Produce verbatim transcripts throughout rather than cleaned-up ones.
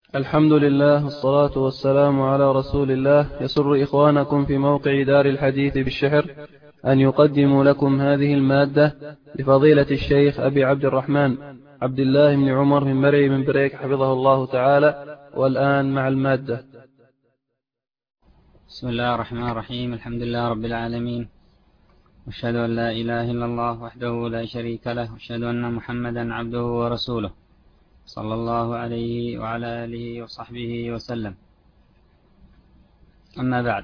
الحمد لله والصلاة والسلام على رسول الله. يسر إخوانكم في موقع دار الحديث بالشحر أن يقدموا لكم هذه المادة لفضيلة الشيخ أبي عبد الرحمن عبد الله بن عمر من مرعي من بريك حفظه الله تعالى. والآن مع المادة. بسم الله الرحمن الرحيم. الحمد لله رب العالمين، واشهد أن لا إله إلا الله وحده لا شريك له، واشهد أن محمدا عبده ورسوله صلى الله عليه وعلى آله وصحبه وسلم. أما بعد،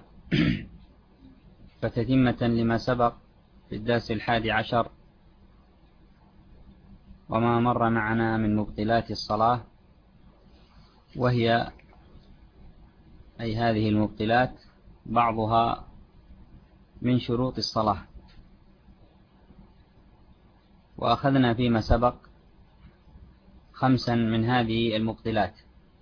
فتتمة لما سبق في الدرس الحادي عشر وما مر معنا من مبطلات الصلاة، وهي أي هذه المبطلات بعضها من شروط الصلاة. وأخذنا فيما سبق خمسا من هذه المبطلات،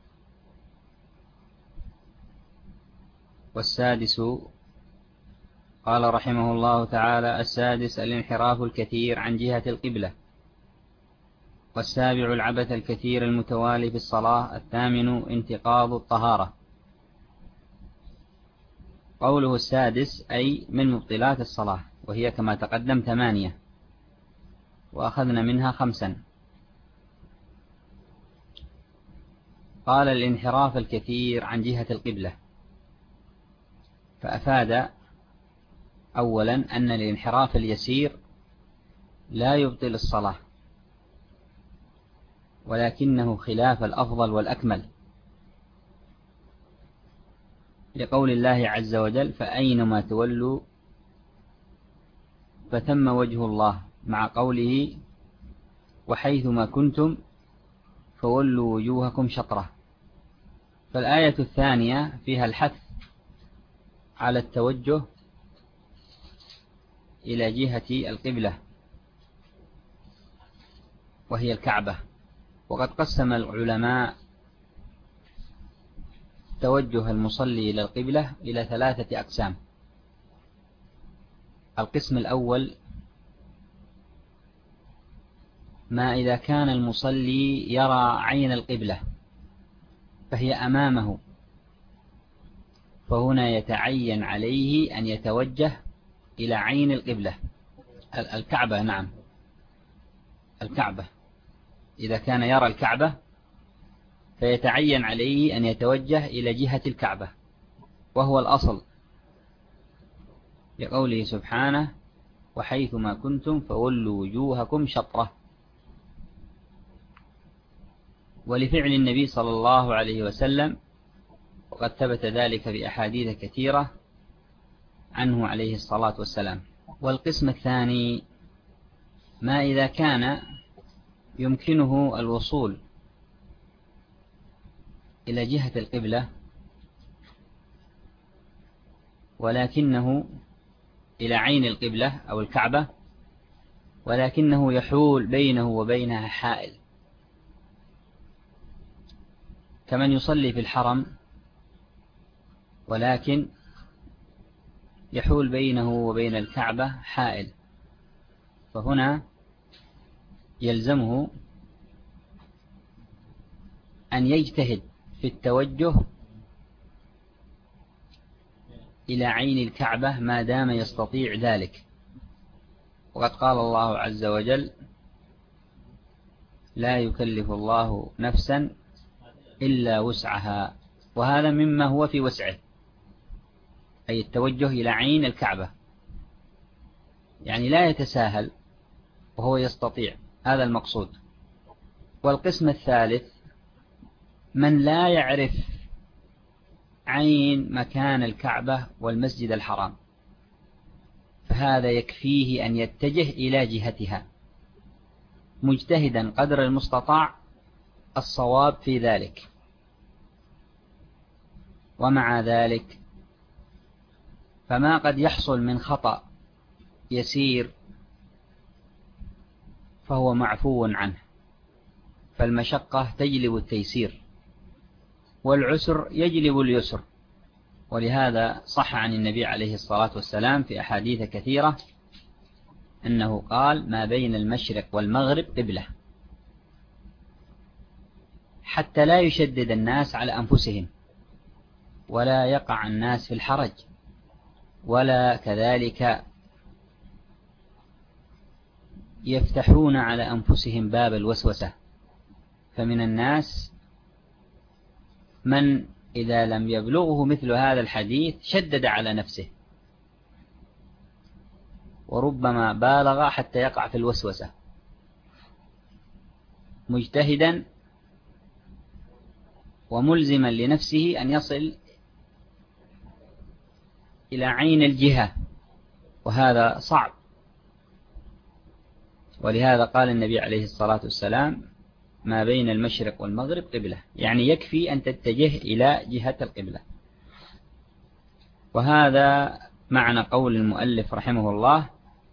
والسادس قال رحمه الله تعالى: السادس الانحراف الكثير عن جهة القبلة. والسابع العبث الكثير المتوالي في الصلاة. الثامن انتقاض الطهارة. قوله السادس أي من مبطلات الصلاة، وهي كما تقدم ثمانية، وأخذنا منها خمسا. قال الانحراف الكثير عن جهة القبلة، فأفاد أولا أن الانحراف اليسير لا يبطل الصلاة، ولكنه خلاف الأفضل والأكمل، لقول الله عز وجل: فأينما تولوا فثم وجه الله، مع قوله: وحيثما كنتم فولوا وجوهكم شطرة. فالآية الثانية فيها الحث على التوجه إلى جهة القبلة، وهي الكعبة. وقد قسم العلماء توجه المصلي إلى القبلة إلى ثلاثة أقسام. القسم الأول: ما إذا كان المصلي يرى عين القبلة فهي أمامه، فهنا يتعين عليه أن يتوجه إلى عين القبلة، الكعبة. نعم، الكعبة. إذا كان يرى الكعبة فيتعين عليه أن يتوجه إلى جهة الكعبة، وهو الأصل، لقوله سبحانه: وحيثما كنتم فولوا وجوهكم شطرة. ولفعل النبي صلى الله عليه وسلم، وقد ثبت ذلك بأحاديث كثيرة عنه عليه الصلاة والسلام. والقسم الثاني: ما إذا كان يمكنه الوصول إلى جهة القبلة، ولكنه إلى عين القبلة أو الكعبة، ولكنه يحول بينه وبينها حائل، كمن يصلي في الحرم ولكن يحول بينه وبين الكعبة حائل، فهنا يلزمه أن يجتهد في التوجه إلى عين الكعبة ما دام يستطيع ذلك. وقد قال الله عز وجل: لا يكلف الله نفسا إلا وسعها. وهذا مما هو في وسعه، أي التوجه إلى عين الكعبة، يعني لا يتساهل وهو يستطيع، هذا المقصود. والقسم الثالث: من لا يعرف عين مكان الكعبة والمسجد الحرام، فهذا يكفيه أن يتجه إلى جهتها مجتهدا قدر المستطاع الصواب في ذلك. ومع ذلك فما قد يحصل من خطأ يسير فهو معفو عنه، فالمشقة تجلب التيسير، والعسر يجلب اليسر. ولهذا صح عن النبي عليه الصلاة والسلام في أحاديث كثيرة أنه قال: ما بين المشرق والمغرب قبلة، حتى لا يشدد الناس على أنفسهم ولا يقع الناس في الحرج، ولا كذلك يفتحون على أنفسهم باب الوسوسة. فمن الناس من إذا لم يبلغه مثل هذا الحديث شدد على نفسه، وربما بالغ حتى يقع في الوسوسة، مجتهدا وملزما لنفسه أن يصل إلى عين الجهة، وهذا صعب. ولهذا قال النبي عليه الصلاة والسلام: ما بين المشرق والمغرب قبلة، يعني يكفي أن تتجه إلى جهة القبلة. وهذا معنى قول المؤلف رحمه الله: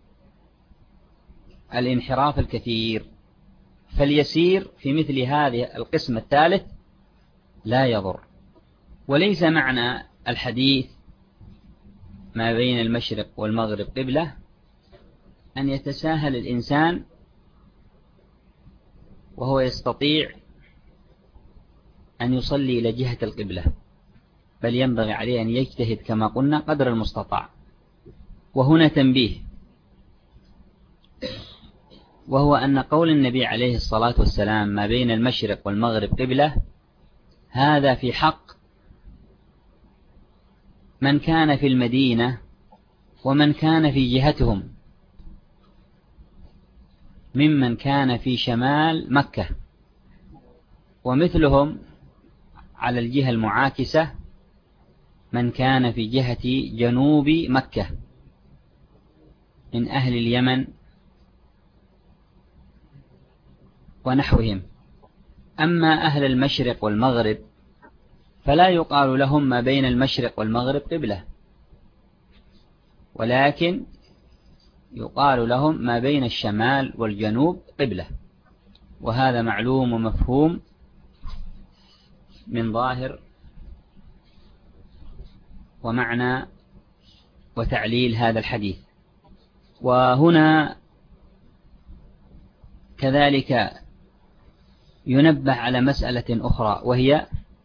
الانحراف الكثير. فاليسير في مثل هذه القسم الثالث لا يضر. وليس معنى الحديث ما بين المشرق والمغرب قبلة أن يتساهل الإنسان وهو يستطيع أن يصلي إلى جهة القبلة، بل ينبغي عليه أن يجتهد كما قلنا قدر المستطاع. وهنا تنبيه، وهو أن قول النبي عليه الصلاة والسلام: ما بين المشرق والمغرب قبلة، هذا في حق من كان في المدينة ومن كان في جهتهم، ممن كان في شمال مكة، ومثلهم على الجهة المعاكسة من كان في جهة جنوب مكة من أهل اليمن ونحوهم. أما أهل المشرق والمغرب فلا يقال لهم ما بين المشرق والمغرب قبلة، ولكن يقال لهم ما بين الشمال والجنوب قبلة. وهذا معلوم ومفهوم من ظاهر ومعنى وتعليل هذا الحديث. وهنا كذلك ينبه على مسألة أخرى، وهي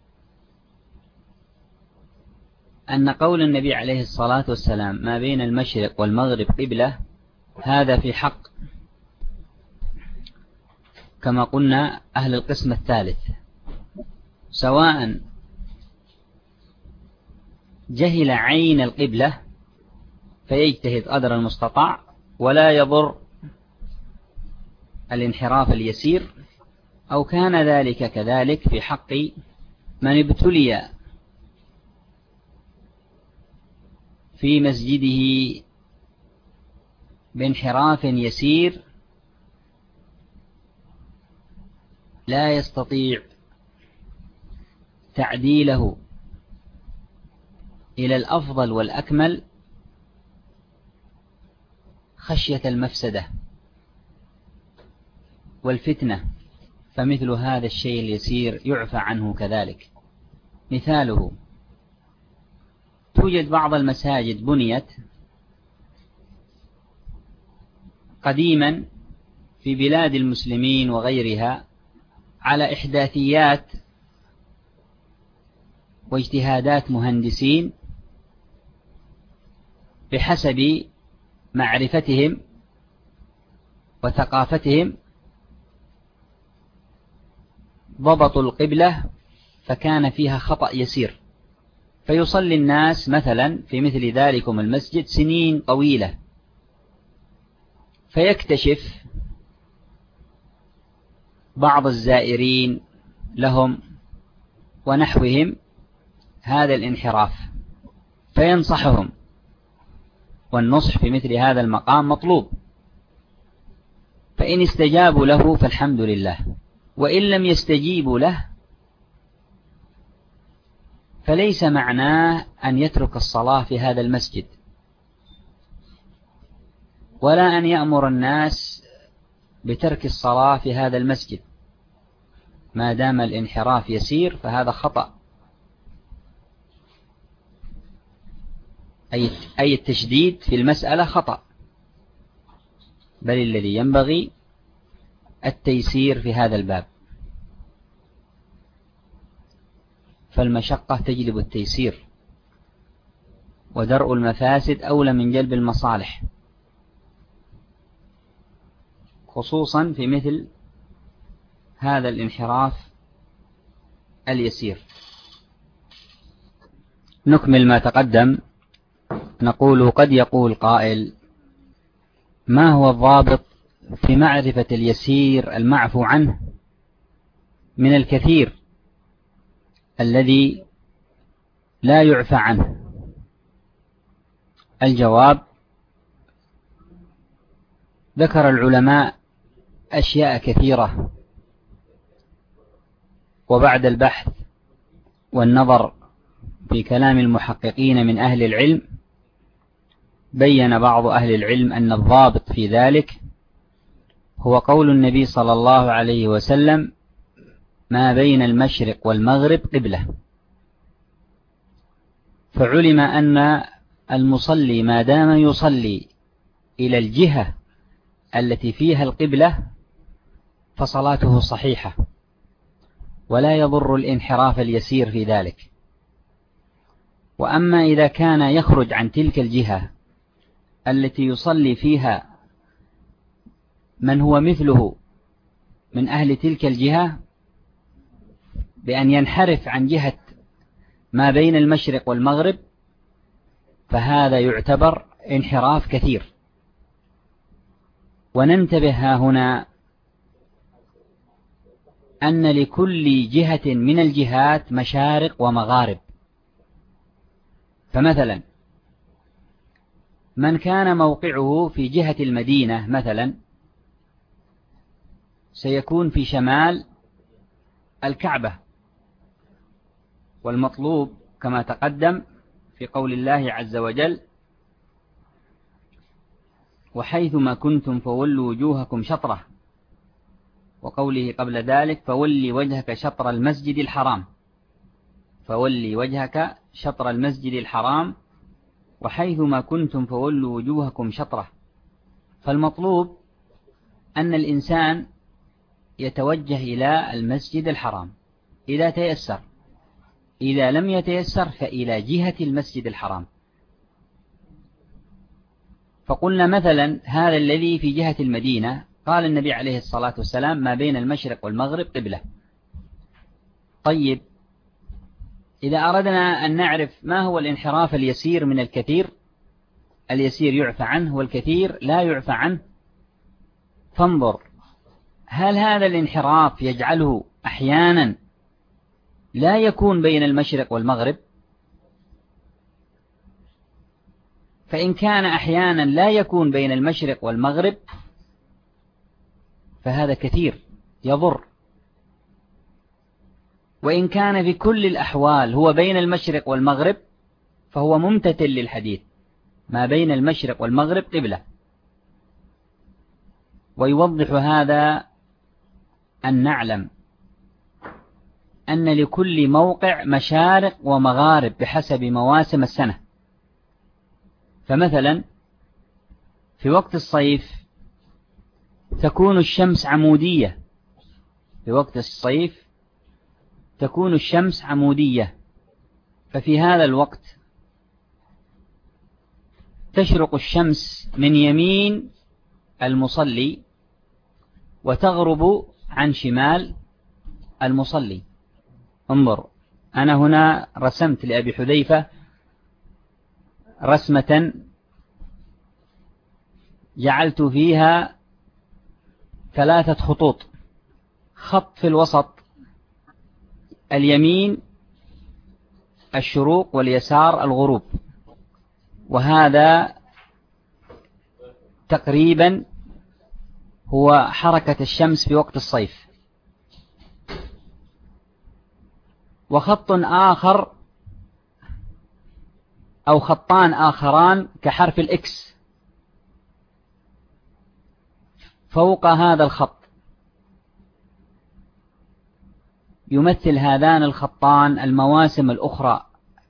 أن قول النبي عليه الصلاة والسلام: ما بين المشرق والمغرب قبلة، هذا في حق كما قلنا أهل القسم الثالث، سواء جهل عين القبلة فيجتهد قدر المستطاع ولا يضر الانحراف اليسير، أو كان ذلك كذلك في حق من ابتلي في مسجده بانحراف يسير لا يستطيع تعديله إلى الأفضل والأكمل خشية المفسدة والفتنة، فمثل هذا الشيء اليسير يعفى عنه كذلك. مثاله: توجد بعض المساجد بنيت قديما في بلاد المسلمين وغيرها على إحداثيات واجتهادات مهندسين بحسب معرفتهم وثقافتهم، ضبطوا القبلة فكان فيها خطأ يسير، فيصلي الناس مثلا في مثل ذلكم المسجد سنين طويلة، فيكتشف بعض الزائرين لهم ونحوهم هذا الانحراف فينصحهم، والنصح في مثل هذا المقام مطلوب، فإن استجابوا له فالحمد لله، وإن لم يستجيبوا له فليس معناه أن يترك الصلاة في هذا المسجد، ولا أن يأمر الناس بترك الصلاة في هذا المسجد، ما دام الانحراف يسير فهذا خطأ، أي التشديد في المسألة خطأ، بل الذي ينبغي التيسير في هذا الباب. فالمشقة تجلب التيسير، ودرء المفاسد أولى من جلب المصالح، خصوصا في مثل هذا الانحراف اليسير. نكمل ما تقدم. نقول: قد يقول قائل: ما هو الضابط في معرفة اليسير المعفو عنه من الكثير الذي لا يعفى عنه؟ الجواب: ذكر العلماء أشياء كثيرة، وبعد البحث والنظر في كلام المحققين من أهل العلم، بين بعض أهل العلم أن الضابط في ذلك هو قول النبي صلى الله عليه وسلم: ما بين المشرق والمغرب قبلة. فعلم أن المصلي ما دام يصلي إلى الجهة التي فيها القبلة فصلاته صحيحة، ولا يضر الانحراف اليسير في ذلك. وأما إذا كان يخرج عن تلك الجهة التي يصلي فيها من هو مثله من أهل تلك الجهة بأن ينحرف عن جهة ما بين المشرق والمغرب، فهذا يعتبر انحراف كثير. وننتبه ها هنا أن لكل جهة من الجهات مشارق ومغارب. فمثلا من كان موقعه في جهة المدينة مثلا سيكون في شمال الكعبة، والمطلوب كما تقدم في قول الله عز وجل: وحيثما كنتم فولوا وجوهكم شطرة، وقوله قبل ذلك: فولي وجهك شطر المسجد الحرام، فولي وجهك شطر المسجد الحرام وحيثما كنتم فولوا وجوهكم شطرة. فالمطلوب أن الإنسان يتوجه إلى المسجد الحرام إذا تيسر، إذا لم يتيسر فإلى جهة المسجد الحرام. فقلنا مثلا هذا الذي في جهة المدينة، قال النبي عليه الصلاة والسلام: ما بين المشرق والمغرب قبلة. طيب، إذا أردنا أن نعرف ما هو الانحراف اليسير من الكثير، اليسير يعفى عنه والكثير لا يعفى عنه، فانظر هل هذا الانحراف يجعله أحيانا لا يكون بين المشرق والمغرب؟ فإن كان أحيانا لا يكون بين المشرق والمغرب فهذا كثير يضر. وإن كان في كل الأحوال هو بين المشرق والمغرب فهو ممتثل للحديث: ما بين المشرق والمغرب قبلة. ويوضح هذا أن نعلم أن لكل موقع مشارق ومغارب بحسب مواسم السنة. فمثلا في وقت الصيف تكون الشمس عمودية، في وقت الصيف تكون الشمس عمودية، ففي هذا الوقت تشرق الشمس من يمين المصلي وتغرب عن شمال المصلي. انظر، أنا هنا رسمت لأبي حذيفة رسمة جعلت فيها ثلاثة خطوط، خط في الوسط اليمين الشروق واليسار الغروب، وهذا تقريبا هو حركة الشمس في وقت الصيف. وخط آخر أو خطان آخران كحرف الإكس فوق هذا الخط، يمثل هذان الخطان المواسم الأخرى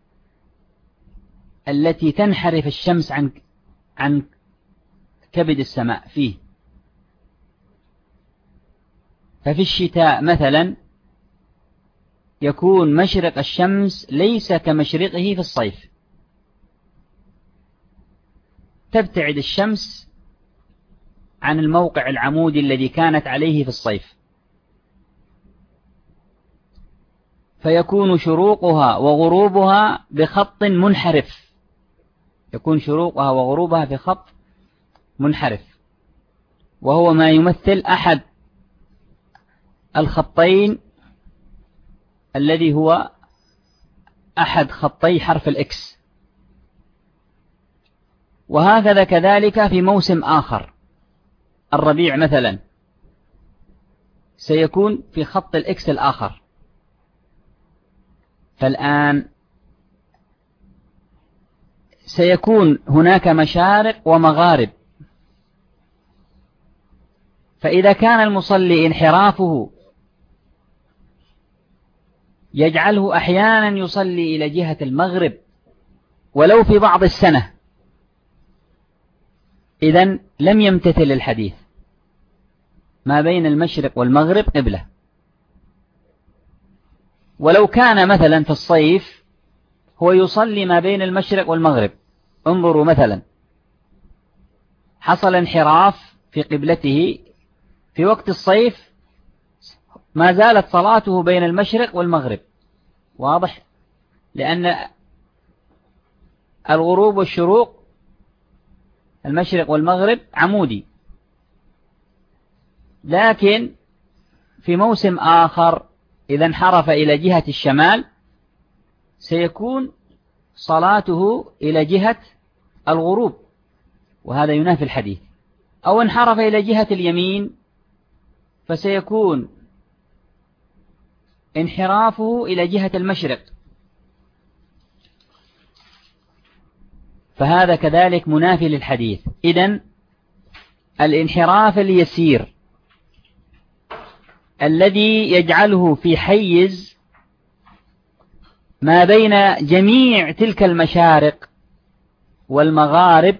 التي تنحرف الشمس عن عن كبد السماء فيه. ففي الشتاء مثلا يكون مشرق الشمس ليس كمشرقه في الصيف، تبتعد الشمس عن الموقع العمودي الذي كانت عليه في الصيف، فيكون شروقها وغروبها بخط منحرف، يكون شروقها وغروبها في خط منحرف، وهو ما يمثل أحد الخطين الذي هو أحد خطي حرف الإكس. وهكذا كذلك في موسم آخر، الربيع مثلا سيكون في خط الإكس الآخر. فالآن سيكون هناك مشارق ومغارب، فإذا كان المصلي انحرافه يجعله أحيانا يصلي إلى جهة المغرب ولو في بعض السنة، إذن لم يمتثل الحديث، ما بين المشرق والمغرب قبلة. ولو كان مثلا في الصيف هو يصلي ما بين المشرق والمغرب، انظروا مثلا حصل انحراف في قبلته في وقت الصيف، ما زالت صلاته بين المشرق والمغرب، واضح؟ لأن الغروب والشروق المشرق والمغرب عمودي. لكن في موسم آخر إذا انحرف إلى جهة الشمال سيكون صلاته إلى جهة الغروب، وهذا ينافي الحديث. أو انحرف إلى جهة اليمين فسيكون انحرافه إلى جهة المشرق، فهذا كذلك منافي للحديث. إذن الانحراف اليسير الذي يجعله في حيز ما بين جميع تلك المشارق والمغارب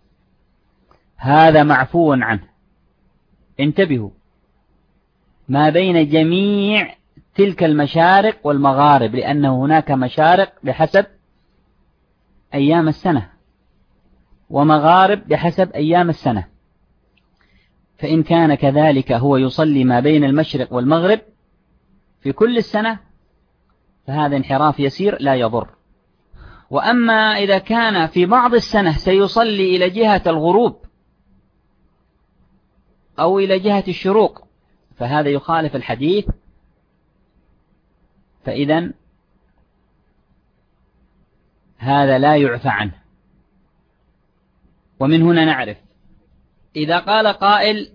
هذا معفو عنه. انتبهوا، ما بين جميع تلك المشارق والمغارب، لأنه هناك مشارق بحسب أيام السنة ومغارب بحسب أيام السنة، فإن كان كذلك هو يصلي ما بين المشرق والمغرب في كل السنة فهذا انحراف يسير لا يضر. وأما إذا كان في بعض السنة سيصلي إلى جهة الغروب أو إلى جهة الشروق فهذا يخالف الحديث، فإذن هذا لا يعفى عنه. ومن هنا نعرف إذا قال قائل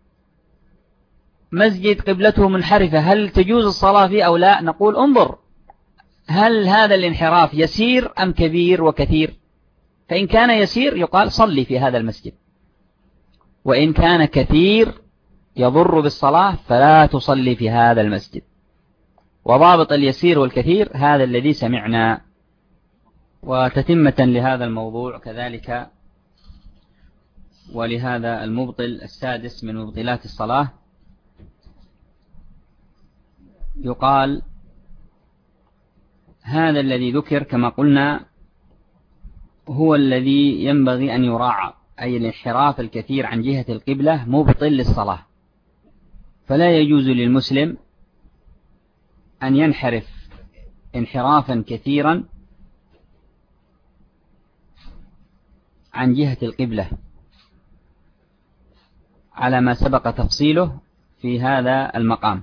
مسجد قبلته منحرفة هل تجوز الصلاة فيه أو لا؟ نقول انظر هل هذا الانحراف يسير أم كبير وكثير؟ فإن كان يسير يقال صلي في هذا المسجد، وإن كان كثير يضر بالصلاة فلا تصلي في هذا المسجد. وضابط اليسير والكثير هذا الذي سمعنا. وتتمة لهذا الموضوع كذلك ولهذا المبطل السادس من مبطلات الصلاة يقال هذا الذي ذكر كما قلنا هو الذي ينبغي أن يراعى، أي الانحراف الكثير عن جهة القبلة مبطل للصلاة، فلا يجوز للمسلم أن ينحرف انحرافا كثيرا عن جهة القبلة على ما سبق تفصيله في هذا المقام.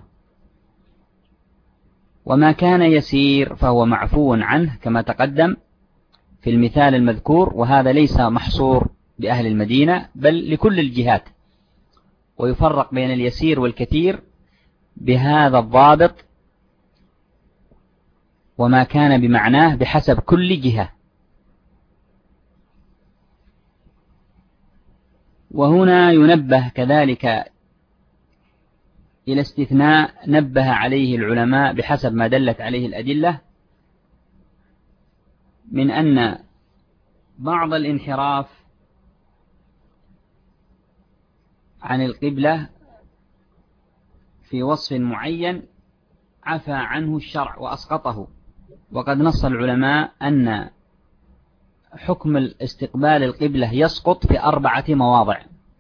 وما كان يسير فهو معفو عنه كما تقدم في المثال المذكور، وهذا ليس محصور بأهل المدينة بل لكل الجهات، ويفرق بين اليسير والكثير بهذا الضابط، وما كان بمعناه بحسب كل جهة. وهنا ينبه كذلك إلى استثناء نبه عليه العلماء بحسب ما دلت عليه الأدلة، من أن بعض الانحراف عن القبلة في وصف معين عفى عنه الشرع وأسقطه. وقد نص العلماء أن حكم الاستقبال القبلة يسقط في أربعة مواضع.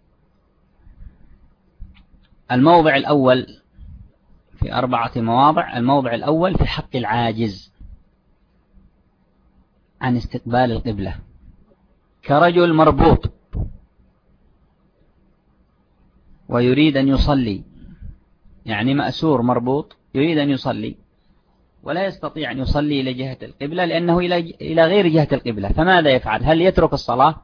الموضع الأول في أربعة مواضع. الموضع الأول في حق العاجز عن استقبال القبلة، كرجل مربوط ويريد أن يصلي، يعني مأسور مربوط يريد أن يصلي ولا يستطيع أن يصلي إلى جهة القبلة لأنه إلى غير جهة القبلة، فماذا يفعل؟ هل يترك الصلاة؟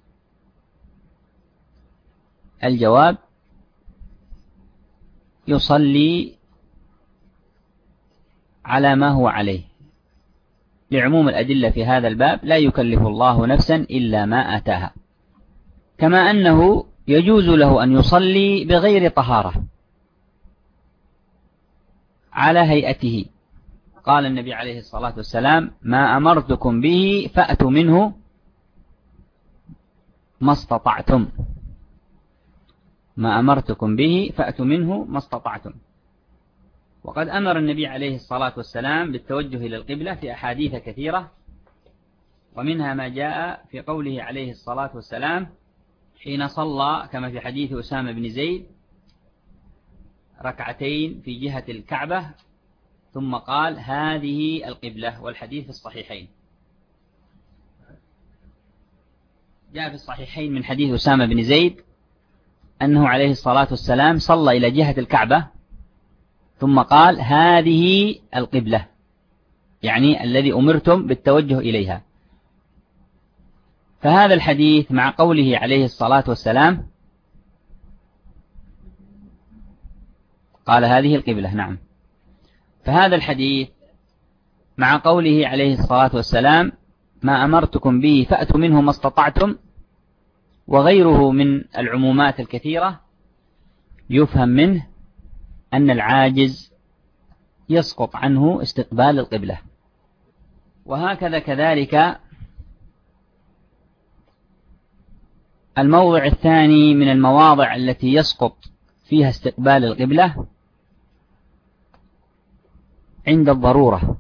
الجواب: يصلي على ما هو عليه، لعموم الأدلة في هذا الباب: لا يكلف الله نفسا إلا ما آتاها. كما أنه يجوز له أن يصلي بغير طهارة على هيئته. قال النبي عليه الصلاة والسلام: ما أمرتكم به فأتوا منه ما استطعتم. ما أمرتكم به فأتوا منه ما استطعتم. وقد أمر النبي عليه الصلاة والسلام بالتوجه إلى القبلة في أحاديث كثيرة، ومنها ما جاء في قوله عليه الصلاة والسلام حين صلى كما في حديث أسامة بن زيد ركعتين في جهة الكعبة ثم قال: هذه القبلة، والحديث في الصحيحين. جاء في الصحيحين من حديث أسامة بن زيد أنه عليه الصلاة والسلام صلى إلى جهة الكعبة ثم قال: هذه القبلة، يعني الذي أمرتم بالتوجه إليها. فهذا الحديث مع قوله عليه الصلاة والسلام قال: هذه القبلة، نعم. فهذا الحديث مع قوله عليه الصلاة والسلام: ما أمرتكم به فأتوا منه ما استطعتم، وغيره من العمومات الكثيرة، يفهم منه أن العاجز يسقط عنه استقبال القبلة. وهكذا كذلك الموضع الثاني من المواضع التي يسقط فيها استقبال القبلة عند الضرورة.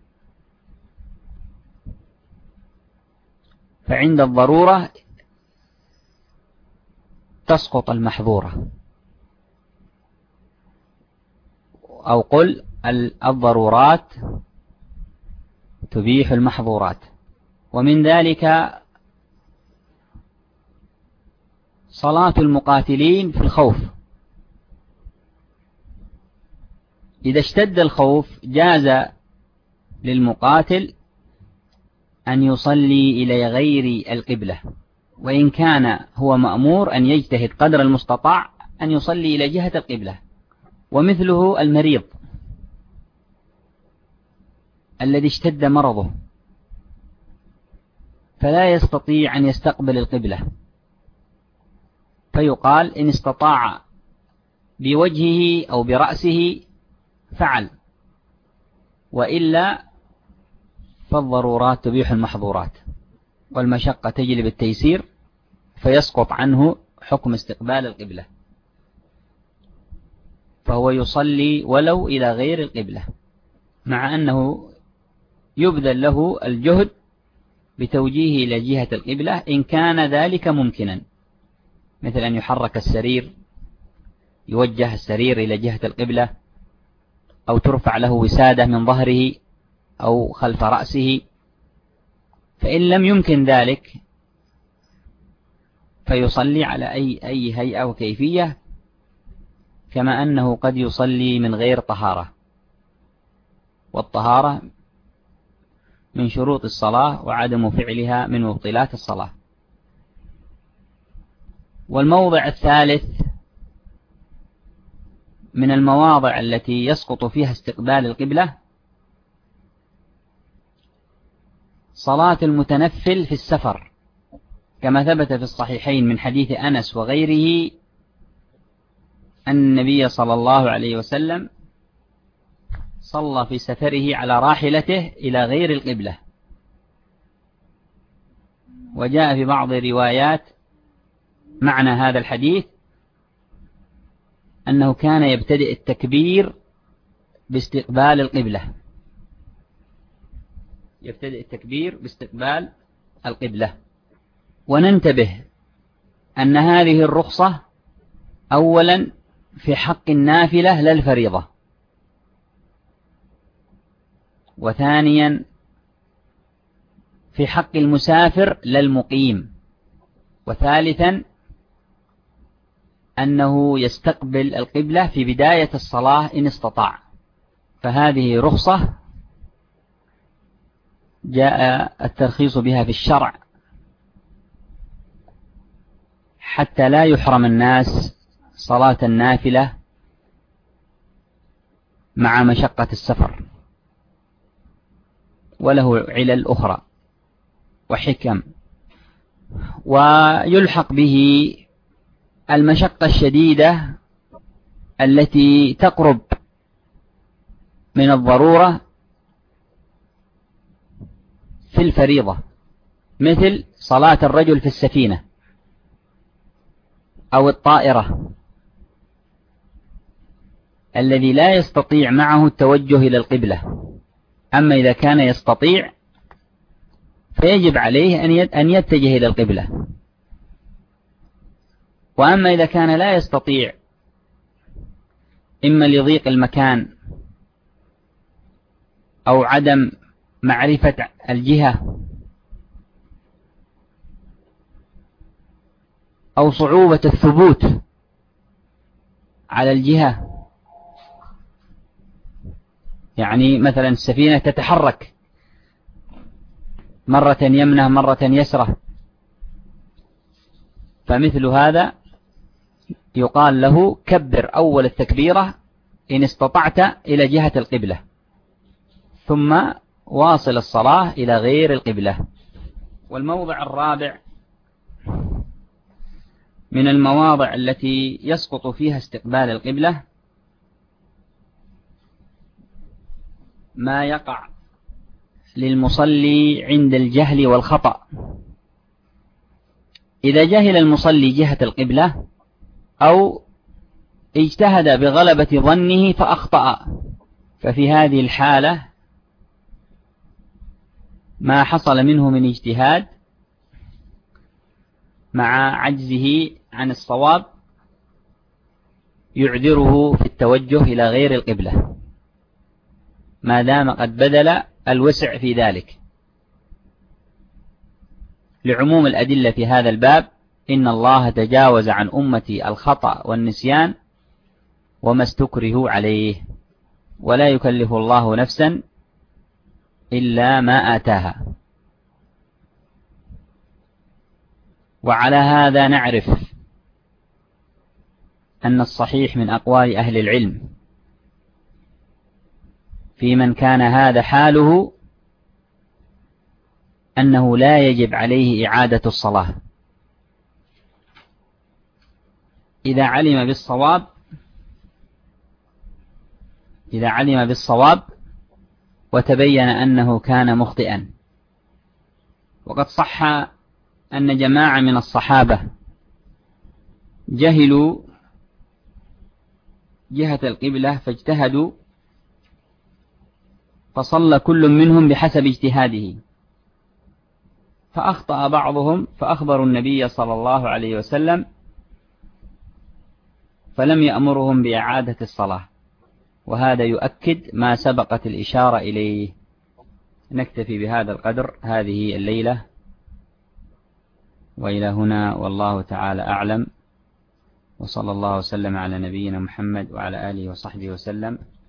فعند الضرورة تسقط المحظورة، أو قل الضرورات تبيح المحظورات. ومن ذلك صلاة المقاتلين في الخوف. إذا اشتد الخوف جاز للمقاتل أن يصلي إلى غير القبلة، وإن كان هو مأمور أن يجتهد قدر المستطاع أن يصلي إلى جهة القبلة. ومثله المريض الذي اشتد مرضه فلا يستطيع أن يستقبل القبلة، فيقال إن استطاع بوجهه أو برأسه فعل، وإلا فالضرورات تبيح المحظورات، والمشقة تجلب التيسير، فيسقط عنه حكم استقبال القبلة، فهو يصلي ولو إلى غير القبلة، مع أنه يبذل له الجهد بتوجيهه إلى جهة القبلة إن كان ذلك ممكنا، مثل أن يحرك السرير، يوجه السرير إلى جهة القبلة، أو ترفع له وسادة من ظهره أو خلف رأسه. فإن لم يمكن ذلك فيصلي على أي أي هيئة وكيفية، كما أنه قد يصلي من غير طهارة، والطهارة من شروط الصلاة وعدم فعلها من مبطلات الصلاة. والموضع الثالث من المواضع التي يسقط فيها استقبال القبلة صلاة المتنفل في السفر، كما ثبت في الصحيحين من حديث أنس وغيره أن النبي صلى الله عليه وسلم صلى في سفره على راحلته إلى غير القبلة. وجاء في بعض الروايات معنى هذا الحديث أنه كان يبتدئ التكبير باستقبال القبلة، يبتدئ التكبير باستقبال القبلة. وننتبه أن هذه الرخصة أولا في حق النافلة لا الفريضة، وثانيا في حق المسافر لا المقيم، وثالثا أنه يستقبل القبلة في بداية الصلاة إن استطاع. فهذه رخصة جاء الترخيص بها في الشرع حتى لا يحرم الناس صلاة النافلة مع مشقة السفر، وله علل أخرى وحكم. ويلحق به المشقة الشديدة التي تقرب من الضرورة في الفريضة، مثل صلاة الرجل في السفينة أو الطائرة الذي لا يستطيع معه التوجه إلى القبلة. أما إذا كان يستطيع فيجب عليه أن يتجه إلى القبلة. وأما إذا كان لا يستطيع، إما لضيق المكان أو عدم معرفة الجهة أو صعوبة الثبوت على الجهة، يعني مثلا السفينة تتحرك مرة يمنة مرة يسرة، فمثل هذا يقال له كبر أول التكبيرة إن استطعت إلى جهة القبلة، ثم واصل الصلاة إلى غير القبلة. والموضع الرابع من المواضع التي يسقط فيها استقبال القبلة ما يقع للمصلي عند الجهل والخطأ. إذا جهل المصلي جهة القبلة أو اجتهد بغلبة ظنه فأخطأ، ففي هذه الحالة ما حصل منه من اجتهاد مع عجزه عن الصواب يعذره في التوجه إلى غير القبلة ما دام قد بذل الوسع في ذلك، لعموم الأدلة في هذا الباب: إن الله تجاوز عن أمتي الخطأ والنسيان وما استكرهوا عليه، ولا يكلف الله نفسا إلا ما آتاها. وعلى هذا نعرف أن الصحيح من أقوال أهل العلم في من كان هذا حاله أنه لا يجب عليه إعادة الصلاة إذا علم بالصواب إذا علم بالصواب وتبين أنه كان مخطئا. وقد صح أن جماعة من الصحابة جهلوا جهة القبلة فاجتهدوا، فصلى كل منهم بحسب اجتهاده، فأخطأ بعضهم فأخبروا النبي صلى الله عليه وسلم فلم يأمرهم بإعادة الصلاة، وهذا يؤكد ما سبقت الإشارة إليه. نكتفي بهذا القدر هذه الليلة، وإلى هنا والله تعالى أعلم، وصلى الله وسلم على نبينا محمد وعلى آله وصحبه وسلم.